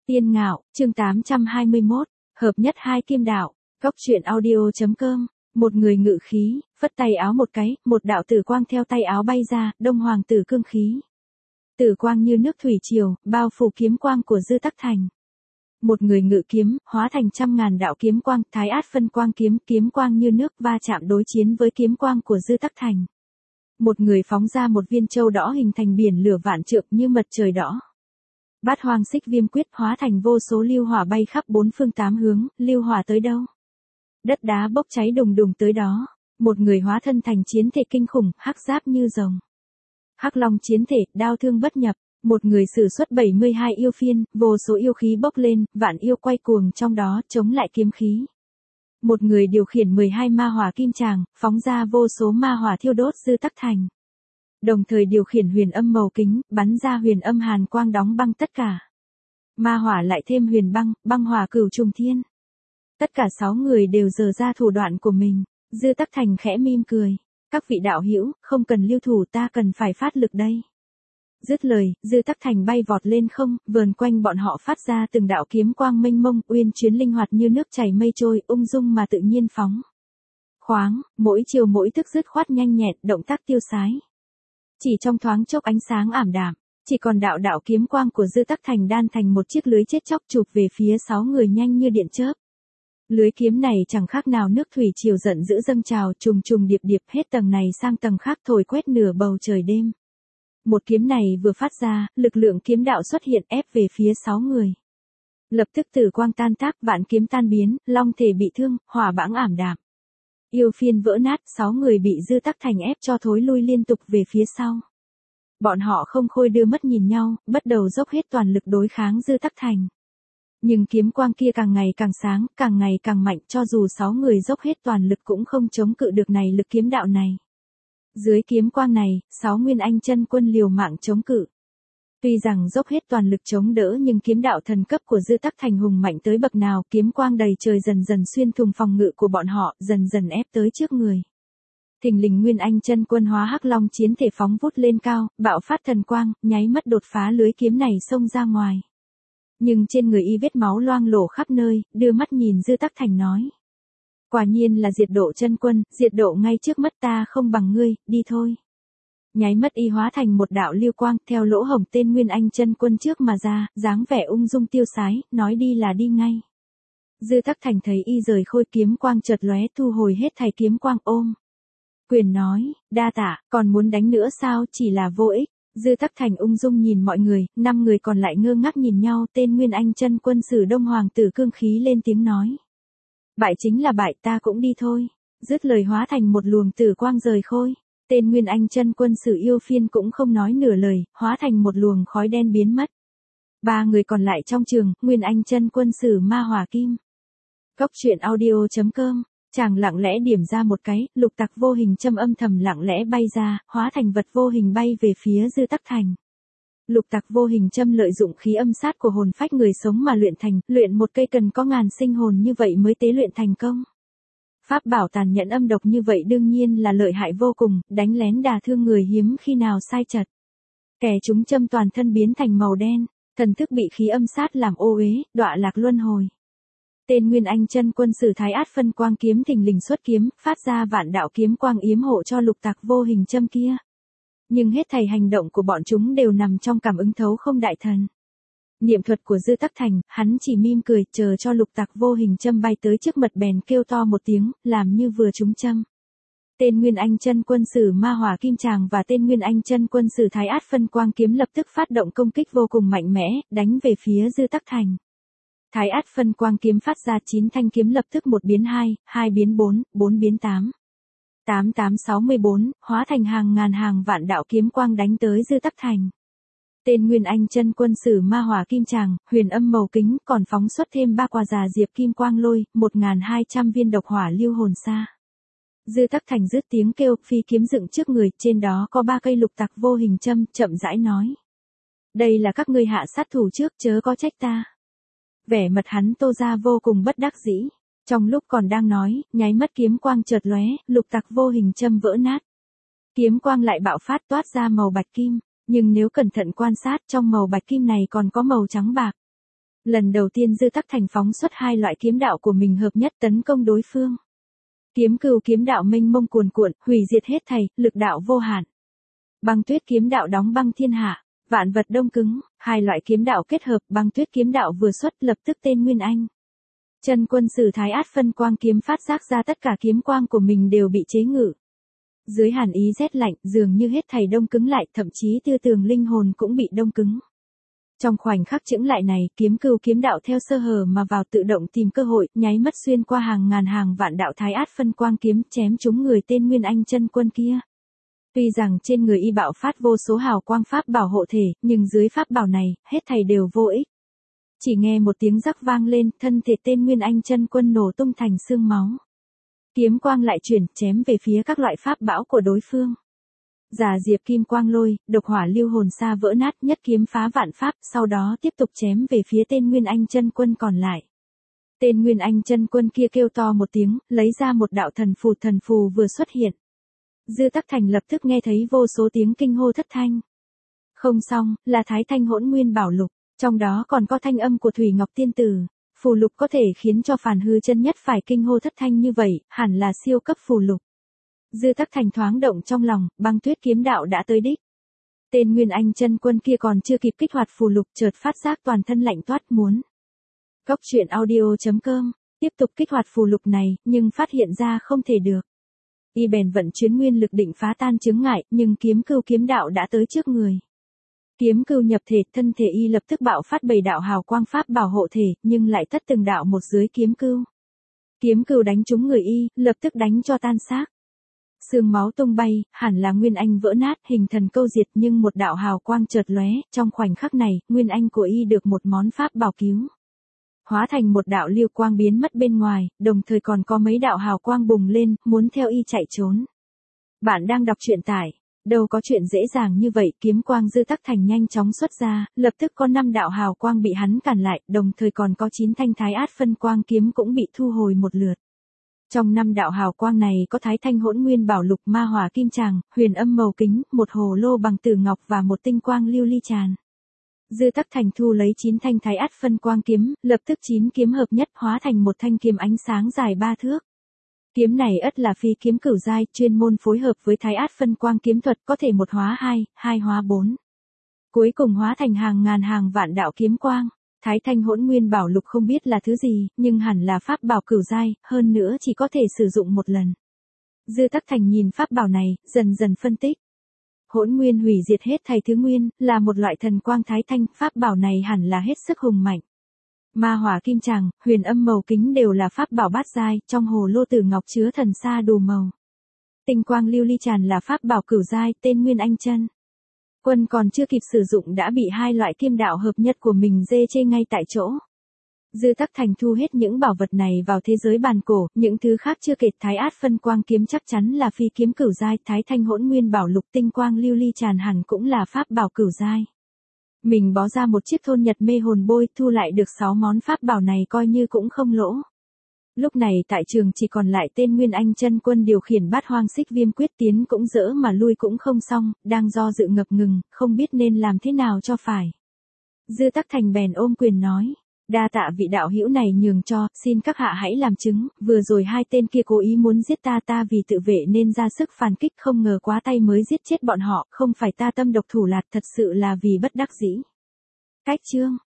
Tiên Ngạo, chương 821, hợp nhất hai kim đạo, góc truyện audio.com, một người ngự khí, phất tay áo một cái, một đạo tử quang theo tay áo bay ra, đông hoàng tử cương khí. Tử quang như nước thủy triều, bao phủ kiếm quang của Dư Tắc Thành. Một người ngự kiếm, hóa thành trăm ngàn đạo kiếm quang, thái át phân quang kiếm, kiếm quang như nước va chạm đối chiến với kiếm quang của Dư Tắc Thành. Một người phóng ra một viên châu đỏ hình thành biển lửa vạn trượng như mật trời đỏ. Bát hoang xích viêm quyết hóa thành vô số lưu hỏa bay khắp bốn phương tám hướng, lưu hỏa tới đâu? Đất đá bốc cháy đùng đùng tới đó. Một người hóa thân thành chiến thể kinh khủng, hắc giáp như rồng. Hắc long chiến thể, đao thương bất nhập. Một người sử xuất 72 yêu phiên, vô số yêu khí bốc lên, vạn yêu quay cuồng trong đó, chống lại kiếm khí. Một người điều khiển 12 ma hỏa kim tràng, phóng ra vô số ma hỏa thiêu đốt Dư Tắc Thành. Đồng thời điều khiển huyền âm màu kính, bắn ra huyền âm hàn quang đóng băng tất cả. Ma hỏa lại thêm huyền băng, băng hỏa cửu trùng thiên. Tất cả 6 người đều giở ra thủ đoạn của mình. Dư Tắc Thành khẽ mỉm cười. Các vị đạo hữu, không cần lưu thủ, ta cần phải phát lực đây. Dứt lời, Dư Tắc Thành bay vọt lên không, vờn quanh bọn họ phát ra từng đạo kiếm quang mênh mông, uyên chuyến linh hoạt như nước chảy mây trôi, ung dung mà tự nhiên phóng. Khoáng, mỗi chiều mỗi thức dứt khoát nhanh nhẹn, động tác tiêu sái. Chỉ trong thoáng chốc ánh sáng ảm đạm, chỉ còn đạo đạo kiếm quang của Dư Tắc Thành đan thành một chiếc lưới chết chóc chụp về phía 6 người nhanh như điện chớp. Lưới kiếm này chẳng khác nào nước thủy triều giận dữ dâng trào, trùng trùng điệp điệp hết tầng này sang tầng khác thổi quét nửa bầu trời đêm. Một kiếm này vừa phát ra, lực lượng kiếm đạo xuất hiện ép về phía 6 người. Lập tức tử quang tan tác, vạn kiếm tan biến, long thể bị thương, hỏa bãng ảm đạm. Yêu phiên vỡ nát, 6 người bị Dư Tắc Thành ép cho thối lui liên tục về phía sau. Bọn họ không khôi đưa mắt nhìn nhau, bắt đầu dốc hết toàn lực đối kháng Dư Tắc Thành. Nhưng kiếm quang kia càng ngày càng sáng, càng ngày càng mạnh, cho dù 6 người dốc hết toàn lực cũng không chống cự được này lực kiếm đạo này. Dưới kiếm quang này, 6 nguyên anh chân quân liều mạng chống cự. Tuy rằng dốc hết toàn lực chống đỡ nhưng kiếm đạo thần cấp của Dư Tắc Thành hùng mạnh tới bậc nào, kiếm quang đầy trời dần dần xuyên thủng phòng ngự của bọn họ, dần dần ép tới trước người. Thình lình nguyên anh chân quân hóa hắc long chiến thể phóng vút lên cao, bạo phát thần quang, nháy mắt đột phá lưới kiếm này xông ra ngoài. Nhưng trên người y vết máu loang lổ khắp nơi, đưa mắt nhìn Dư Tắc Thành nói. Quả nhiên là diệt độ chân quân, diệt độ ngay trước mắt ta không bằng ngươi, đi thôi. Nháy mắt y hóa thành một đạo lưu quang, theo lỗ hổng tên nguyên anh chân quân trước mà ra, dáng vẻ ung dung tiêu sái, nói đi là đi ngay. Dư Tắc Thành thấy y rời khôi kiếm quang chợt lóe, thu hồi hết thảy kiếm quang ôm quyền nói, đa tạ, còn muốn đánh nữa sao, chỉ là vô ích. Dư Tắc Thành ung dung nhìn mọi người, 5 người còn lại ngơ ngác nhìn nhau, tên nguyên anh chân quân Sử Đông hoàng tử cương khí lên tiếng nói. Bại chính là bại, ta cũng đi thôi. Dứt lời hóa thành một luồng tử quang rời khôi. Tên nguyên anh chân quân Sử Yêu Phiên cũng không nói nửa lời, hóa thành một luồng khói đen biến mất. 3 người còn lại trong trường, nguyên anh chân quân Sử Ma Hỏa Kim. Góc truyện audio.com, chàng lặng lẽ điểm ra một cái, lục tặc vô hình châm âm thầm lặng lẽ bay ra, hóa thành vật vô hình bay về phía Dư Tắc Thành. Lục tặc vô hình châm lợi dụng khí âm sát của hồn phách người sống mà luyện thành, luyện một cây cần có ngàn sinh hồn như vậy mới tế luyện thành công. Pháp bảo tàn nhẫn âm độc như vậy đương nhiên là lợi hại vô cùng, đánh lén đả thương người hiếm khi nào sai chật. Kẻ chúng châm toàn thân biến thành màu đen, thần thức bị khí âm sát làm ô uế, đọa lạc luân hồi. Tên nguyên anh chân quân Sử Thái Át phân quang kiếm thình lình xuất kiếm, phát ra vạn đạo kiếm quang yếm hộ cho lục tặc vô hình châm kia. Nhưng hết thảy hành động của bọn chúng đều nằm trong cảm ứng thấu không đại thần. Niệm thuật của Dư Tắc Thành, hắn chỉ mỉm cười, chờ cho lục tặc vô hình châm bay tới trước mặt bèn kêu to một tiếng, làm như vừa trúng châm. Tên nguyên anh chân quân Sử Ma Hỏa Kim Tràng và tên nguyên anh chân quân Sử Thái Át phân quang kiếm lập tức phát động công kích vô cùng mạnh mẽ, đánh về phía Dư Tắc Thành. Thái Át phân quang kiếm phát ra 9 thanh kiếm lập tức 1 biến 2, 2 biến 4, 4 biến 8. 8864, hóa thành hàng ngàn hàng vạn đạo kiếm quang đánh tới Dư Tắc Thành. Tên nguyên anh chân quân Sử Ma Hỏa Kim Tràng, huyền âm màu kính còn phóng xuất thêm 3 quả già diệp kim quang lôi, 1200 viên độc hỏa lưu hồn sa. Dư Tắc Thành rứt tiếng kêu, phi kiếm dựng trước người, trên đó có 3 cây lục tặc vô hình châm, chậm rãi nói. Đây là các ngươi hạ sát thủ trước, chớ có trách ta. Vẻ mặt hắn tô ra vô cùng bất đắc dĩ. Trong lúc còn đang nói, nháy mắt kiếm quang chợt lóe, lục tặc vô hình châm vỡ nát. Kiếm quang lại bạo phát toát ra màu bạch kim, nhưng nếu cẩn thận quan sát trong màu bạch kim này còn có màu trắng bạc. Lần đầu tiên Dư Tắc Thành phóng xuất hai loại kiếm đạo của mình hợp nhất tấn công đối phương. Kiếm Cừu kiếm đạo mênh mông cuồn cuộn, hủy diệt hết thảy, lực đạo vô hạn. Băng Tuyết kiếm đạo đóng băng thiên hạ, vạn vật đông cứng, hai loại kiếm đạo kết hợp, Băng Tuyết kiếm đạo vừa xuất lập tức tên Nguyên Anh. Chân quân Sử Thái Át phân quang kiếm phát giác ra tất cả kiếm quang của mình đều bị chế ngự. Dưới hàn ý rét lạnh, dường như hết thảy đông cứng lại, thậm chí tư tưởng linh hồn cũng bị đông cứng. Trong khoảnh khắc chững lại này, Kiếm Cừu kiếm đạo theo sơ hở mà vào tự động tìm cơ hội, nháy mắt xuyên qua hàng ngàn hàng vạn đạo Thái Át phân quang kiếm, chém trúng người tên Nguyên Anh chân quân kia. Tuy rằng trên người y bạo phát vô số hào quang pháp bảo hộ thể, nhưng dưới pháp bảo này, hết thảy đều vô ích. Chỉ nghe một tiếng rắc vang lên, thân thể tên Nguyên Anh chân quân nổ tung thành xương máu. Kiếm quang lại chuyển, chém về phía các loại pháp bảo của đối phương. Giả diệp kim quang lôi, độc hỏa lưu hồn sa vỡ nát, nhất kiếm phá vạn pháp, sau đó tiếp tục chém về phía tên Nguyên Anh chân quân còn lại. Tên Nguyên Anh chân quân kia kêu to một tiếng, lấy ra một đạo thần phù vừa xuất hiện. Dư Tắc Thành lập tức nghe thấy vô số tiếng kinh hô thất thanh. Không xong, là Thái Thanh Hỗn Nguyên Bảo Lục, trong đó còn có thanh âm của Thủy Ngọc Tiên Tử. Phù lục có thể khiến cho phản hư chân nhất phải kinh hô thất thanh như vậy, hẳn là siêu cấp phù lục. Dư Tắc Thành thoáng động trong lòng, Băng Tuyết kiếm đạo đã tới đích. Tên Nguyên Anh chân quân kia còn chưa kịp kích hoạt phù lục, chợt phát giác toàn thân lạnh toát muốn. Cốc truyện audio.com tiếp tục kích hoạt phù lục này, nhưng phát hiện ra không thể được. Y bèn vận chuyển nguyên lực định phá tan chướng ngại, nhưng Kiếm Cừu kiếm đạo đã tới trước người. Kiếm Cừu nhập thể, thân thể y lập tức bạo phát 7 đạo hào quang pháp bảo hộ thể, nhưng lại tất từng đạo một dưới Kiếm Cừu. Kiếm Cừu đánh trúng người y, lập tức đánh cho tan xác. Xương máu tung bay, hẳn là Nguyên Anh vỡ nát, hình thần câu diệt, nhưng một đạo hào quang chợt lóe, trong khoảnh khắc này, Nguyên Anh của y được một món pháp bảo cứu. Hóa thành một đạo lưu quang biến mất bên ngoài, đồng thời còn có mấy đạo hào quang bùng lên, muốn theo y chạy trốn. Bạn đang đọc truyện tại, đâu có chuyện dễ dàng như vậy, kiếm quang Dư Tắc Thành nhanh chóng xuất ra, lập tức có 5 đạo hào quang bị hắn cản lại, đồng thời còn có 9 thanh Thái Át phân quang kiếm cũng bị thu hồi một lượt. Trong 5 đạo hào quang này có Thái Thanh Hỗn Nguyên Bảo Lục, Ma Hỏa Kim Tràng, Huyền Âm Màu Kính, một hồ lô bằng tử ngọc và một tinh quang lưu ly tràn. Dư Tắc Thành thu lấy 9 thanh Thái Át phân quang kiếm, lập tức 9 kiếm hợp nhất hóa thành một thanh kiếm ánh sáng dài 3 thước. Kiếm này ất là phi kiếm cửu giai, chuyên môn phối hợp với Thái Át phân quang kiếm thuật, có thể 1 hóa 2, 2 hóa 4. Cuối cùng hóa thành hàng ngàn hàng vạn đạo kiếm quang. Thái Thanh Hỗn Nguyên Bảo Lục không biết là thứ gì, nhưng hẳn là pháp bảo cửu giai, hơn nữa chỉ có thể sử dụng một lần. Dư Tắc Thành nhìn pháp bảo này, dần dần phân tích. Hỗn Nguyên hủy diệt hết thảy thứ nguyên, là một loại thần quang Thái Thanh, pháp bảo này hẳn là hết sức hùng mạnh. Ma Hỏa Kim Tràng, Huyền Âm Màu Kính đều là pháp bảo bát giai, trong hồ lô tử ngọc chứa thần sa đủ màu. Tinh quang lưu ly tràn là pháp bảo cửu giai, tên Nguyên Anh chân quân còn chưa kịp sử dụng đã bị hai loại kiếm đạo hợp nhất của mình dê chê ngay tại chỗ. Dư Tắc Thành thu hết những bảo vật này vào thế giới bàn cổ, những thứ khác chưa kể, Thái Át phân quang kiếm chắc chắn là phi kiếm cửu giai, Thái Thanh Hỗn Nguyên Bảo Lục, tinh quang lưu ly tràn hẳn cũng là pháp bảo cửu giai. Mình bó ra một chiếc thôn nhật mê hồn bôi, thu lại được 6 món pháp bảo này coi như cũng không lỗ. Lúc này tại trường chỉ còn lại tên Nguyên Anh chân quân điều khiển Bát Hoang Xích Viêm quyết, tiến cũng dỡ mà lui cũng không xong, đang do dự ngập ngừng, không biết nên làm thế nào cho phải. Dư Tắc Thành bèn ôm quyền nói, đa tạ vị đạo hữu này nhường cho, xin các hạ hãy làm chứng, vừa rồi hai tên kia cố ý muốn giết ta vì tự vệ nên ra sức phản kích, không ngờ quá tay mới giết chết bọn họ, không phải ta tâm độc thủ lạt, thật sự là vì bất đắc dĩ. Cách chương